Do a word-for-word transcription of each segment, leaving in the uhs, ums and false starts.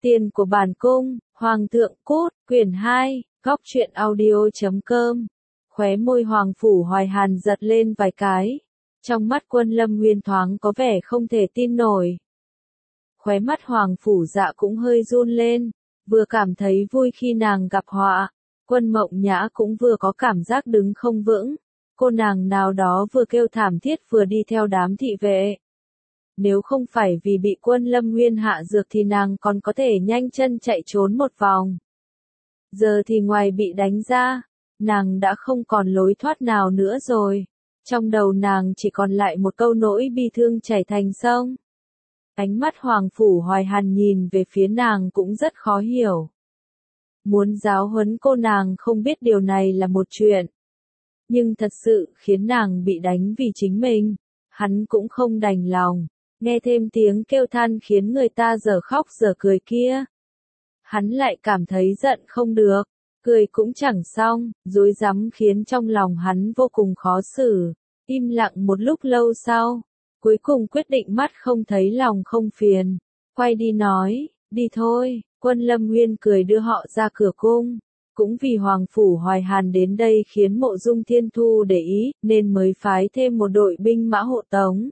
Tiền của bản cung, Hoàng thượng cút, quyển hai, góc truyện audio chấm com. Khóe môi Hoàng Phủ Hoài Hàn giật lên vài cái. Trong mắt Quân Lâm Nguyên thoáng có vẻ không thể tin nổi. Khóe mắt Hoàng Phủ Dạ cũng hơi run lên, vừa cảm thấy vui khi nàng gặp họa. Quân Mộng Nhã cũng vừa có cảm giác đứng không vững. Cô nàng nào đó vừa kêu thảm thiết vừa đi theo đám thị vệ. Nếu không phải vì bị Quân Lâm Nguyên hạ dược thì nàng còn có thể nhanh chân chạy trốn một vòng. Giờ thì ngoài bị đánh ra, nàng đã không còn lối thoát nào nữa rồi. Trong đầu nàng chỉ còn lại một câu nỗi bi thương chảy thành sông. Ánh mắt Hoàng Phủ Hoài Hàn nhìn về phía nàng cũng rất khó hiểu. Muốn giáo huấn cô nàng không biết điều này là một chuyện. Nhưng thật sự khiến nàng bị đánh vì chính mình, hắn cũng không đành lòng. Nghe thêm tiếng kêu than khiến người ta giờ khóc giờ cười kia. Hắn lại cảm thấy giận không được, cười cũng chẳng xong, rối rắm khiến trong lòng hắn vô cùng khó xử. Im lặng một lúc lâu sau, cuối cùng quyết định mắt không thấy lòng không phiền. Quay đi nói, đi thôi, Quân Lâm Nguyên cười đưa họ ra cửa cung. Cũng vì Hoàng Phủ Hoài Hàn đến đây khiến Mộ Dung Thiên Thu để ý, nên mới phái thêm một đội binh mã hộ tống.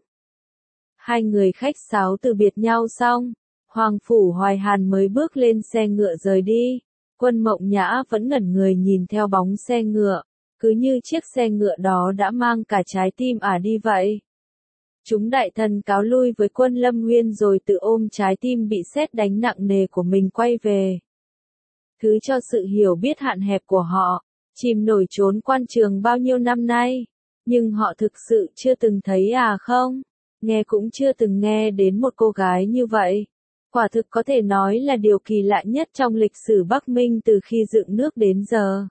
Hai người khách sáo từ biệt nhau xong, Hoàng Phủ Hoài Hàn mới bước lên xe ngựa rời đi. Quân Mộng Nhã vẫn ngẩn người nhìn theo bóng xe ngựa, cứ như chiếc xe ngựa đó đã mang cả trái tim ả đi vậy. Chúng đại thần cáo lui với Quân Lâm Nguyên rồi tự ôm trái tim bị sét đánh nặng nề của mình quay về. Thứ cho sự hiểu biết hạn hẹp của họ, chìm nổi trốn quan trường bao nhiêu năm nay, nhưng họ thực sự chưa từng thấy à không? Nghe cũng chưa từng nghe đến một cô gái như vậy. Quả thực có thể nói là điều kỳ lạ nhất trong lịch sử Bắc Minh từ khi dựng nước đến giờ.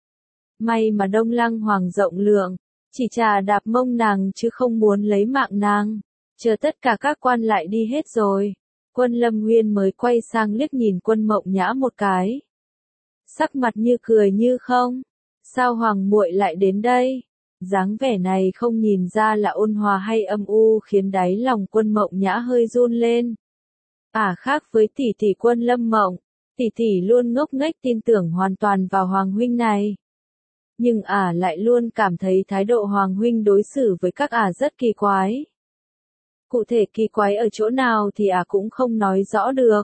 May mà Đông Lăng Hoàng rộng lượng, chỉ chà đạp mông nàng chứ không muốn lấy mạng nàng. Chờ tất cả các quan lại đi hết rồi, Quân Lâm Nguyên mới quay sang liếc nhìn Quân Mộng Nhã một cái. Sắc mặt như cười như không. Sao Hoàng muội lại đến đây? Dáng vẻ này không nhìn ra là ôn hòa hay âm u khiến đáy lòng Quân Mộng Nhã hơi run lên. À khác với tỷ tỷ Quân Lâm Mộng, tỷ tỷ luôn ngốc nghếch tin tưởng hoàn toàn vào Hoàng huynh này. Nhưng ả à lại luôn cảm thấy thái độ Hoàng huynh đối xử với các ả à rất kỳ quái. Cụ thể kỳ quái ở chỗ nào thì ả à cũng không nói rõ được.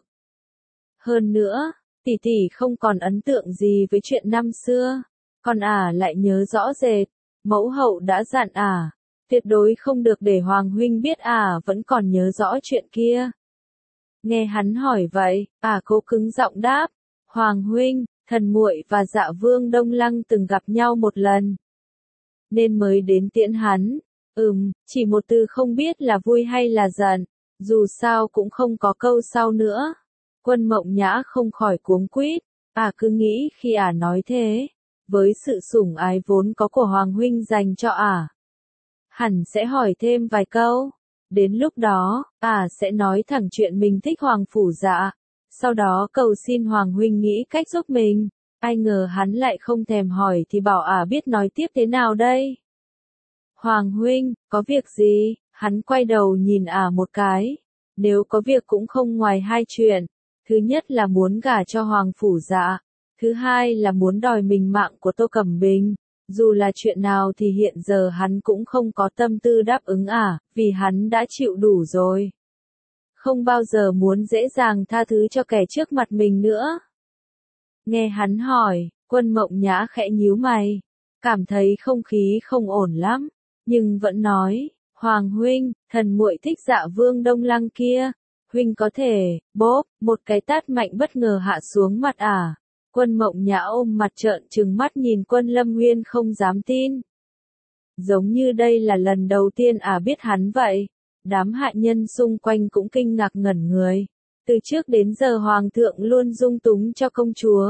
Hơn nữa, tỷ tỷ không còn ấn tượng gì với chuyện năm xưa, còn ả à lại nhớ rõ rệt. Mẫu hậu đã dặn ả, à, tuyệt đối không được để Hoàng huynh biết ả à vẫn còn nhớ rõ chuyện kia. Nghe hắn hỏi vậy, ả à cố cứng giọng đáp, Hoàng huynh, thần muội và Dạ Vương Đông Lăng từng gặp nhau một lần, nên mới đến tiễn hắn. Ừm, chỉ một từ không biết là vui hay là giận, dù sao cũng không có câu sau nữa. Quân Mộng Nhã không khỏi cuống quýt, ả à cứ nghĩ khi ả à nói thế, với sự sủng ái vốn có của Hoàng huynh dành cho ả, à, hẳn sẽ hỏi thêm vài câu. Đến lúc đó, ả à sẽ nói thẳng chuyện mình thích Hoàng Phủ Dạ, sau đó cầu xin Hoàng huynh nghĩ cách giúp mình. Ai ngờ hắn lại không thèm hỏi thì bảo ả à biết nói tiếp thế nào đây. Hoàng huynh, có việc gì? Hắn quay đầu nhìn ả à một cái. Nếu có việc cũng không ngoài hai chuyện. Thứ nhất là muốn gả cho Hoàng Phủ Dạ. Thứ hai là muốn đòi mình mạng của Tô Cẩm Bình. Dù là chuyện nào thì hiện giờ hắn cũng không có tâm tư đáp ứng ả, à, vì hắn đã chịu đủ rồi. Không bao giờ muốn dễ dàng tha thứ cho kẻ trước mặt mình nữa. Nghe hắn hỏi, Quân Mộng Nhã khẽ nhíu mày, cảm thấy không khí không ổn lắm, nhưng vẫn nói, Hoàng huynh, thần muội thích Dạ Vương Đông Lăng kia, huynh có thể, bóp, một cái tát mạnh bất ngờ hạ xuống mặt ả. À. Quân Mộng Nhã ôm mặt trợn trừng mắt nhìn Quân Lâm Nguyên không dám tin. Giống như đây là lần đầu tiên ả à biết hắn vậy. Đám hạ nhân xung quanh cũng kinh ngạc ngẩn người. Từ trước đến giờ Hoàng thượng luôn dung túng cho công chúa.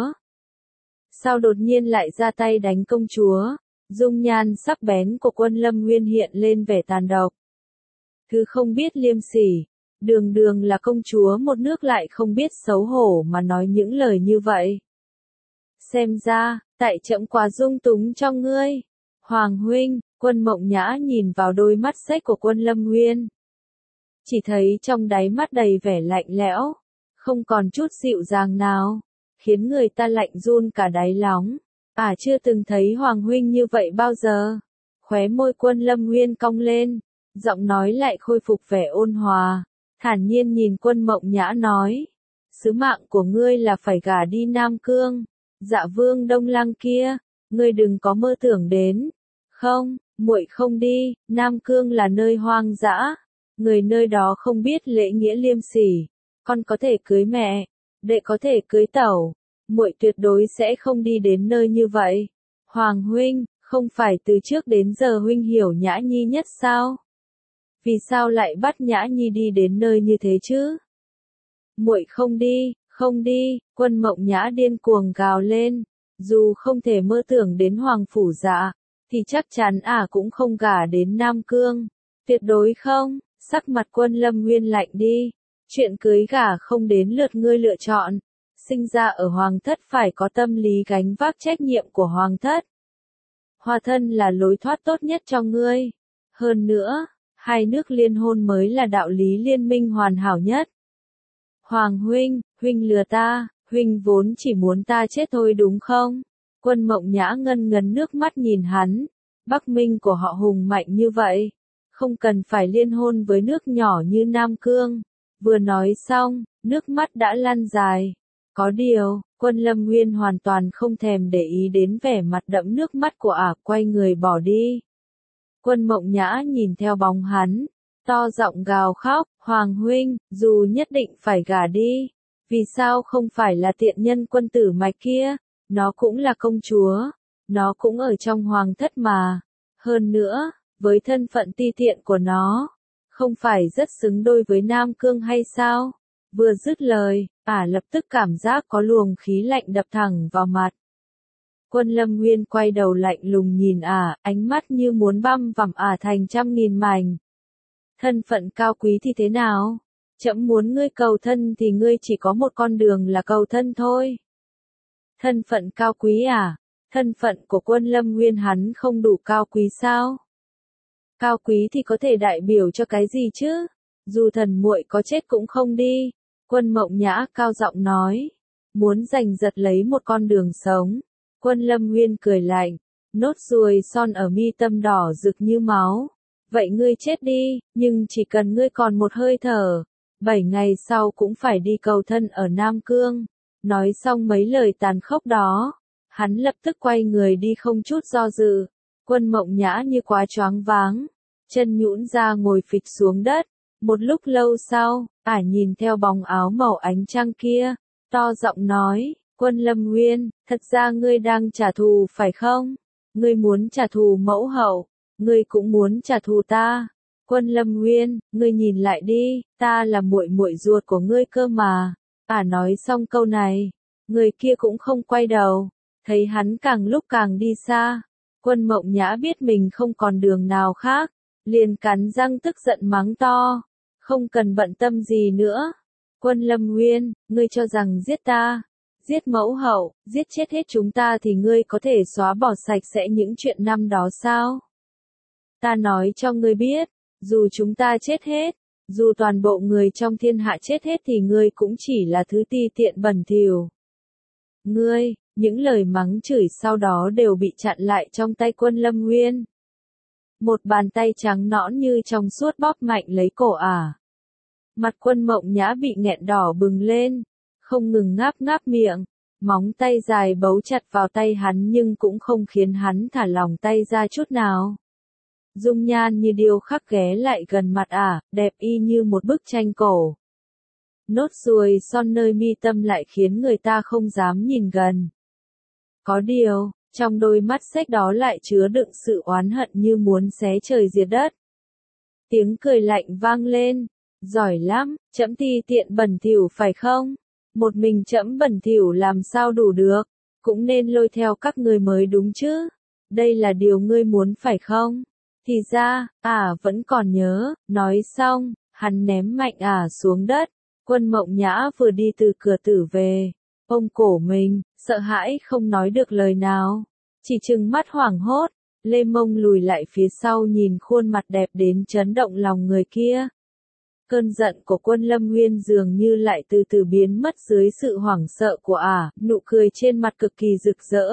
Sao đột nhiên lại ra tay đánh công chúa? Dung nhan sắc bén của Quân Lâm Nguyên hiện lên vẻ tàn độc. Thứ không biết liêm sỉ, đường đường là công chúa một nước lại không biết xấu hổ mà nói những lời như vậy. Xem ra, tại trẫm quá dung túng cho ngươi. Hoàng huynh, Quân Mộng Nhã nhìn vào đôi mắt xếch của Quân Lâm Nguyên. Chỉ thấy trong đáy mắt đầy vẻ lạnh lẽo, không còn chút dịu dàng nào, khiến người ta lạnh run cả đáy lòng. À chưa từng thấy Hoàng huynh như vậy bao giờ. Khóe môi Quân Lâm Nguyên cong lên, giọng nói lại khôi phục vẻ ôn hòa, thản nhiên nhìn Quân Mộng Nhã nói, sứ mạng của ngươi là phải gả đi Nam Cương, Dạ Vương Đông Lăng kia, ngươi đừng có mơ tưởng đến. Không, muội không đi, Nam Cương là nơi hoang dã, người nơi đó không biết lễ nghĩa liêm sỉ, con có thể cưới mẹ, đệ có thể cưới tẩu, muội tuyệt đối sẽ không đi đến nơi như vậy. Hoàng huynh, không phải từ trước đến giờ huynh hiểu Nhã Nhi nhất sao? Vì sao lại bắt Nhã Nhi đi đến nơi như thế chứ? Muội không đi, không đi, Quân Mộng Nhã điên cuồng gào lên, dù không thể mơ tưởng đến Hoàng phủ Dạ, thì chắc chắn ả à cũng không gả đến Nam Cương, tuyệt đối không. Sắc mặt Quân Lâm Nguyên lạnh đi, chuyện cưới gả không đến lượt ngươi lựa chọn, sinh ra ở Hoàng thất phải có tâm lý gánh vác trách nhiệm của Hoàng thất. Hòa thân là lối thoát tốt nhất cho ngươi. Hơn nữa, hai nước liên hôn mới là đạo lý liên minh hoàn hảo nhất. Hoàng huynh, huynh lừa ta, huynh vốn chỉ muốn ta chết thôi đúng không? Quân Mộng Nhã ngân ngấn nước mắt nhìn hắn, Bắc Minh của họ hùng mạnh như vậy, không cần phải liên hôn với nước nhỏ như Nam Cương. Vừa nói xong, nước mắt đã lăn dài. Có điều, Quân Lâm Nguyên hoàn toàn không thèm để ý đến vẻ mặt đẫm nước mắt của ả, quay người bỏ đi. Quân Mộng Nhã nhìn theo bóng hắn, to giọng gào khóc, Hoàng huynh, dù nhất định phải gả đi, vì sao không phải là tiện nhân Quân Tử Mạch kia, nó cũng là công chúa, nó cũng ở trong Hoàng thất mà. Hơn nữa, với thân phận ti tiện của nó, không phải rất xứng đôi với Nam Cương hay sao? Vừa dứt lời, ả lập tức cảm giác có luồng khí lạnh đập thẳng vào mặt. Quân Lâm Nguyên quay đầu lạnh lùng nhìn ả, ánh mắt như muốn băm vằm ả thành trăm nghìn mảnh. Thân phận cao quý thì thế nào? Trẫm muốn ngươi cầu thân thì ngươi chỉ có một con đường là cầu thân thôi. Thân phận cao quý à? Thân phận của Quân Lâm Nguyên hắn không đủ cao quý sao? Cao quý thì có thể đại biểu cho cái gì chứ? Dù thần muội có chết cũng không đi. Quân Mộng Nhã cao giọng nói, muốn giành giật lấy một con đường sống. Quân Lâm Nguyên cười lạnh, nốt ruồi son ở mi tâm đỏ rực như máu. Vậy ngươi chết đi, nhưng chỉ cần ngươi còn một hơi thở, bảy ngày sau cũng phải đi cầu thân ở Nam Cương. Nói xong mấy lời tàn khốc đó, hắn lập tức quay người đi không chút do dự. Quân Mộng Nhã như quá choáng váng, chân nhũn ra ngồi phịch xuống đất. Một lúc lâu sau, ả nhìn theo bóng áo màu ánh trăng kia, to giọng nói, Quân Lâm Nguyên, thật ra ngươi đang trả thù phải không? Ngươi muốn trả thù mẫu hậu, ngươi cũng muốn trả thù ta. Quân Lâm Nguyên, ngươi nhìn lại đi, ta là muội muội ruột của ngươi cơ mà. Ả nói xong câu này, người kia cũng không quay đầu, thấy hắn càng lúc càng đi xa. Quân Mộng Nhã biết mình không còn đường nào khác, liền cắn răng tức giận mắng to, không cần bận tâm gì nữa. Quân Lâm Nguyên, ngươi cho rằng giết ta, giết mẫu hậu, giết chết hết chúng ta thì ngươi có thể xóa bỏ sạch sẽ những chuyện năm đó sao? Ta nói cho ngươi biết, dù chúng ta chết hết, dù toàn bộ người trong thiên hạ chết hết thì ngươi cũng chỉ là thứ ti tiện bẩn thỉu. Ngươi, những lời mắng chửi sau đó đều bị chặn lại trong tay Quân Lâm Nguyên. Một bàn tay trắng nõn như trong suốt bóp mạnh lấy cổ ả. Mặt Quân Mộng Nhã bị nghẹn đỏ bừng lên, không ngừng ngáp ngáp miệng, móng tay dài bấu chặt vào tay hắn nhưng cũng không khiến hắn thả lòng tay ra chút nào. Dung nhan như điêu khắc ghé lại gần mặt ả, đẹp y như một bức tranh cổ. Nốt ruồi son nơi mi tâm lại khiến người ta không dám nhìn gần. Có điều, trong đôi mắt xếch đó lại chứa đựng sự oán hận như muốn xé trời diệt đất. Tiếng cười lạnh vang lên, giỏi lắm, trẫm ti tiện bẩn thỉu phải không? Một mình trẫm bẩn thỉu làm sao đủ được, cũng nên lôi theo các ngươi mới đúng chứ. Đây là điều ngươi muốn phải không? Thì ra, ả vẫn còn nhớ, nói xong, hắn ném mạnh ả xuống đất. Quân Mộng Nhã vừa đi từ cửa tử về, ôm cổ mình, sợ hãi không nói được lời nào, chỉ trừng mắt hoảng hốt, lê mông lùi lại phía sau nhìn khuôn mặt đẹp đến chấn động lòng người kia. Cơn giận của Quân Lâm Nguyên dường như lại từ từ biến mất dưới sự hoảng sợ của ả, nụ cười trên mặt cực kỳ rực rỡ.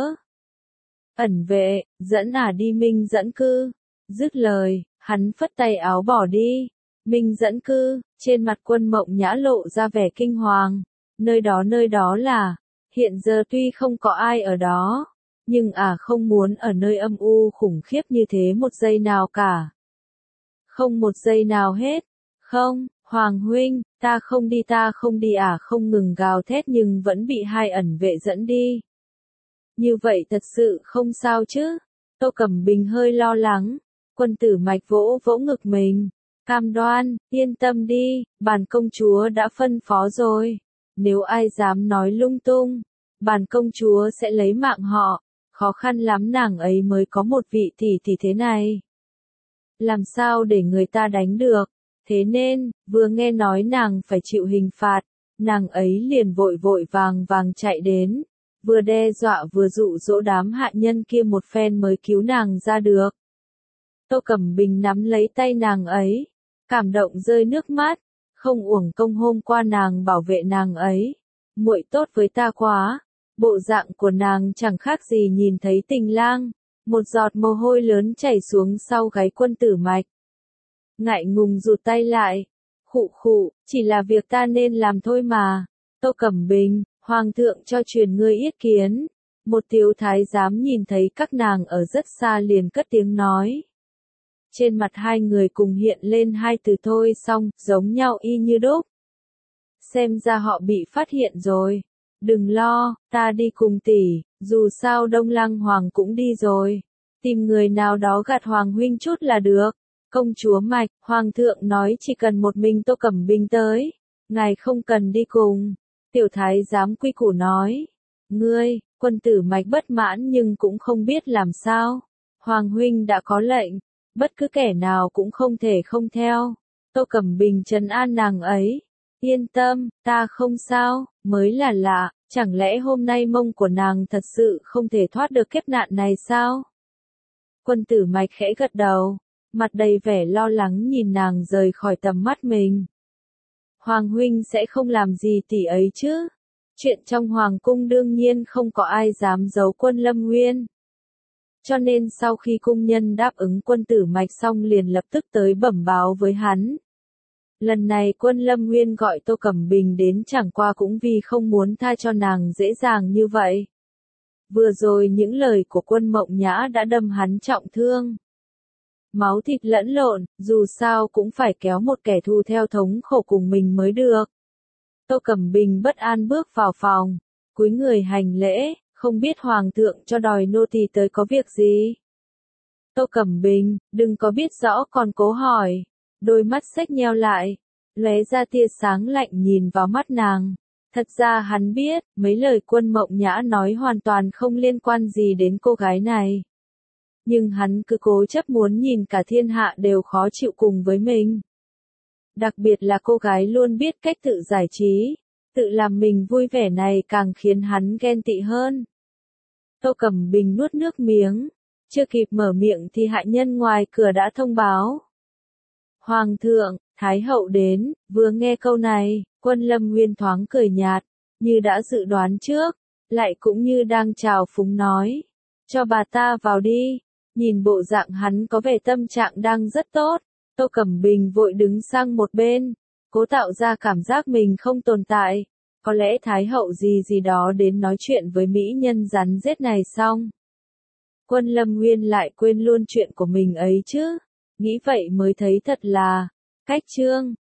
Ẩn vệ, dẫn ả đi Minh Dẫn Cư. Dứt lời, hắn phất tay áo bỏ đi. Minh Dẫn Cư, trên mặt Quân Mộng Nhã lộ ra vẻ kinh hoàng. Nơi đó nơi đó là, hiện giờ tuy không có ai ở đó, nhưng ả không muốn ở nơi âm u khủng khiếp như thế một giây nào cả. Không một giây nào hết. Không, Hoàng huynh, ta không đi ta không đi ả không ngừng gào thét nhưng vẫn bị hai ẩn vệ dẫn đi. Như vậy thật sự không sao chứ? Tô Cẩm Bình hơi lo lắng. Quân Tử Mạch vỗ vỗ ngực mình. Cam đoan, yên tâm đi, bản công chúa đã phân phó rồi. Nếu ai dám nói lung tung, bản công chúa sẽ lấy mạng họ. Khó khăn lắm nàng ấy mới có một vị tỷ tỷ thế này. Làm sao để người ta đánh được? Thế nên, vừa nghe nói nàng phải chịu hình phạt, nàng ấy liền vội vội vàng vàng chạy đến, vừa đe dọa vừa dụ dỗ đám hạ nhân kia một phen mới cứu nàng ra được. Tô Cẩm Bình nắm lấy tay nàng ấy, cảm động rơi nước mắt, không uổng công hôm qua nàng bảo vệ nàng ấy, muội tốt với ta quá, bộ dạng của nàng chẳng khác gì nhìn thấy tình lang, một giọt mồ hôi lớn chảy xuống sau gáy Quân Tử Mạch. Ngại ngùng rụt tay lại, khụ khụ, chỉ là việc ta nên làm thôi mà. Tô Cẩm Bình, Hoàng thượng cho truyền ngươi yết kiến. Một thiếu thái giám nhìn thấy các nàng ở rất xa liền cất tiếng nói. Trên mặt hai người cùng hiện lên hai từ thôi xong, giống nhau y như đúc. Xem ra họ bị phát hiện rồi. Đừng lo, ta đi cùng tỷ, dù sao Đông Lăng Hoàng cũng đi rồi. Tìm người nào đó gạt Hoàng huynh chút là được. Công chúa Mạch, Hoàng thượng nói chỉ cần một mình Tô Cẩm Bình tới, ngài không cần đi cùng. Tiểu thái giám quy củ nói. Ngươi, Quân Tử Mạch bất mãn nhưng cũng không biết làm sao. Hoàng huynh đã có lệnh, bất cứ kẻ nào cũng không thể không theo. Tô Cẩm Bình trấn an nàng ấy. Yên tâm, ta không sao, mới là lạ, chẳng lẽ hôm nay mông của nàng thật sự không thể thoát được kiếp nạn này sao? Quân Tử Mạch khẽ gật đầu, mặt đầy vẻ lo lắng nhìn nàng rời khỏi tầm mắt mình. Hoàng huynh sẽ không làm gì tỷ ấy chứ? Chuyện trong hoàng cung đương nhiên không có ai dám giấu Quân Lâm Nguyên. Cho nên sau khi cung nhân đáp ứng Quân Tử Mạch xong liền lập tức tới bẩm báo với hắn. Lần này Quân Lâm Nguyên gọi Tô Cẩm Bình đến chẳng qua cũng vì không muốn tha cho nàng dễ dàng như vậy. Vừa rồi những lời của Quân Mộng Nhã đã đâm hắn trọng thương. Máu thịt lẫn lộn, dù sao cũng phải kéo một kẻ thù theo thống khổ cùng mình mới được. Tô Cẩm Bình bất an bước vào phòng, cúi người hành lễ, không biết Hoàng thượng cho đòi nô tỳ tới có việc gì. Tô Cẩm Bình, đừng có biết rõ còn cố hỏi. Đôi mắt xếch nheo lại, lóe ra tia sáng lạnh nhìn vào mắt nàng. Thật ra hắn biết, mấy lời Quân Mộng Nhã nói hoàn toàn không liên quan gì đến cô gái này. Nhưng hắn cứ cố chấp muốn nhìn cả thiên hạ đều khó chịu cùng với mình. Đặc biệt là cô gái luôn biết cách tự giải trí, tự làm mình vui vẻ này càng khiến hắn ghen tị hơn. Tô Cẩm Bình nuốt nước miếng, chưa kịp mở miệng thì hạ nhân ngoài cửa đã thông báo. Hoàng thượng, Thái hậu đến, vừa nghe câu này, Quân Lâm Nguyên thoáng cười nhạt, như đã dự đoán trước, lại cũng như đang chào phúng nói. Cho bà ta vào đi, nhìn bộ dạng hắn có vẻ tâm trạng đang rất tốt, Tô Cẩm Bình vội đứng sang một bên, cố tạo ra cảm giác mình không tồn tại. Có lẽ Thái hậu gì gì đó đến nói chuyện với mỹ nhân rắn rết này xong. Quân Lâm Nguyên lại quên luôn chuyện của mình ấy chứ, nghĩ vậy mới thấy thật là, cách chương.